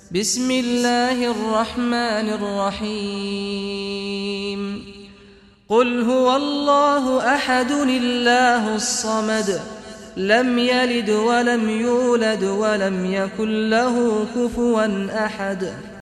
بسم الله الرحمن الرحيم قل هو الله أحد الله الصمد لم يلد ولم يولد ولم يكن له كفوا أحد